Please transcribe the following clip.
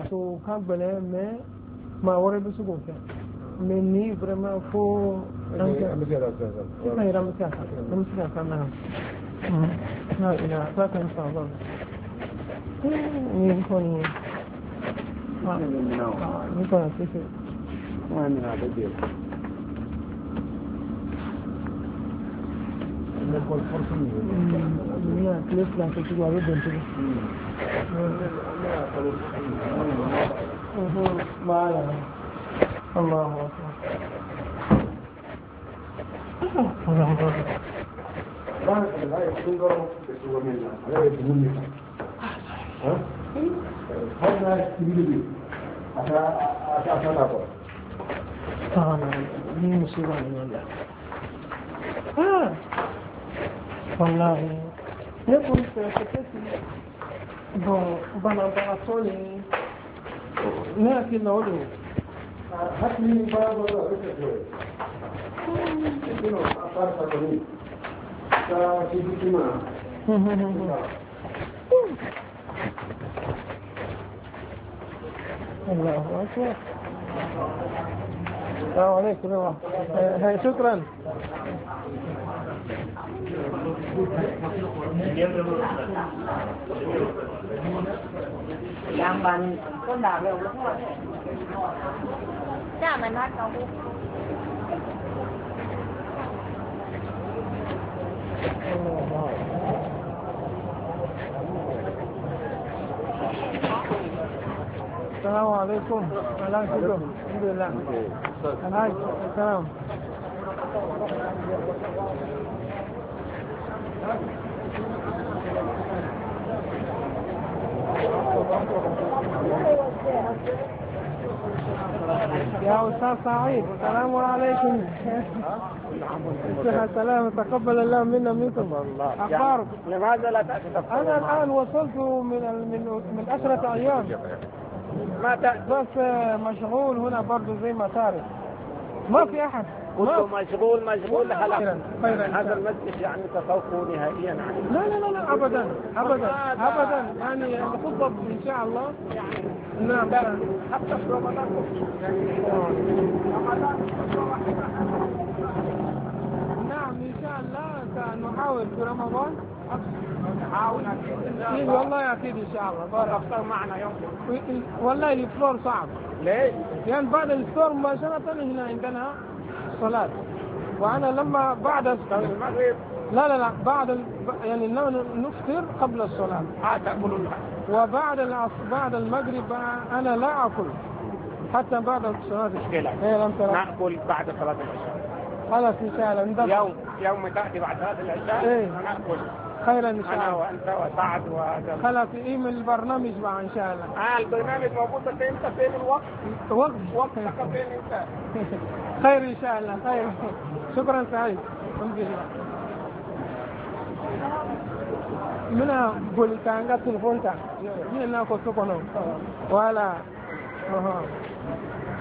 to kambale me ma wore bi sugo fe mais ni vraiment faut لا إله لا تنسى ظل يكون أسيسي وين هذا دير نقول فرصة لا كليس لا تجوا بدون تجوا ما لا الله أكبر لا يكون بسوى منها لا يكون منها هذا كبير أشاء هي مصيبة والله والله يكون سيكتسي بنا بعطوني لكن نقوله هاتني بعض الرسل يقولون أطار سبعين كتبتما الله أكبر السلام عليكم هاي شكرا Đang bàn con đảo đều đúng rồi. Chả mình hát đâu. السلام عليكم. الحمد لله. السلام. يا أستاذ سعيد السلام عليكم. السلام تقبل الله منا منكم. أخبارك؟ لماذا لا تأتي؟ أنا الآن وصلت من 10 أيام. بس مشغول هنا برضو زي ما تعرف. ما في أحد. كنت مشغول خلاص. هذا المجلس يعني تفوقوا نهائيا عنه. لا أبدا يعني خطب إن شاء الله. نعم حتى في رمضان. نعم إن شاء الله سنحاول في رمضان. أكيد والله أكيد إن شاء الله. أفطر معنا يوم. والله الإفطار صعب. ليش؟ يعني بعد الإفطار مباشرة هنا عندنا صلاة. وأنا لما بعد المغرب. لا بعد يعني نفطر قبل الصلاة. تأكلون. وبعد بعد المغرب أنا لا أكل حتى بعد صلاة العشاء. نأكل بعد صلاة العشاء. خلاص إن شاء الله. يوم تأتي بعد صلاة العشاء نأكل. خيرا إن شاء الله. أنا وأنت وسعد وهذا. خلاص من البرنامج بقى إن شاء الله. البرنامج موجود بس أنت فين الوقت؟ وقتك فين أنت؟ خير إن شاء الله خير. شكرا سعيد. الحمد لله. Mina boli tanga telefon ta. Ni na ko sokono. Wala.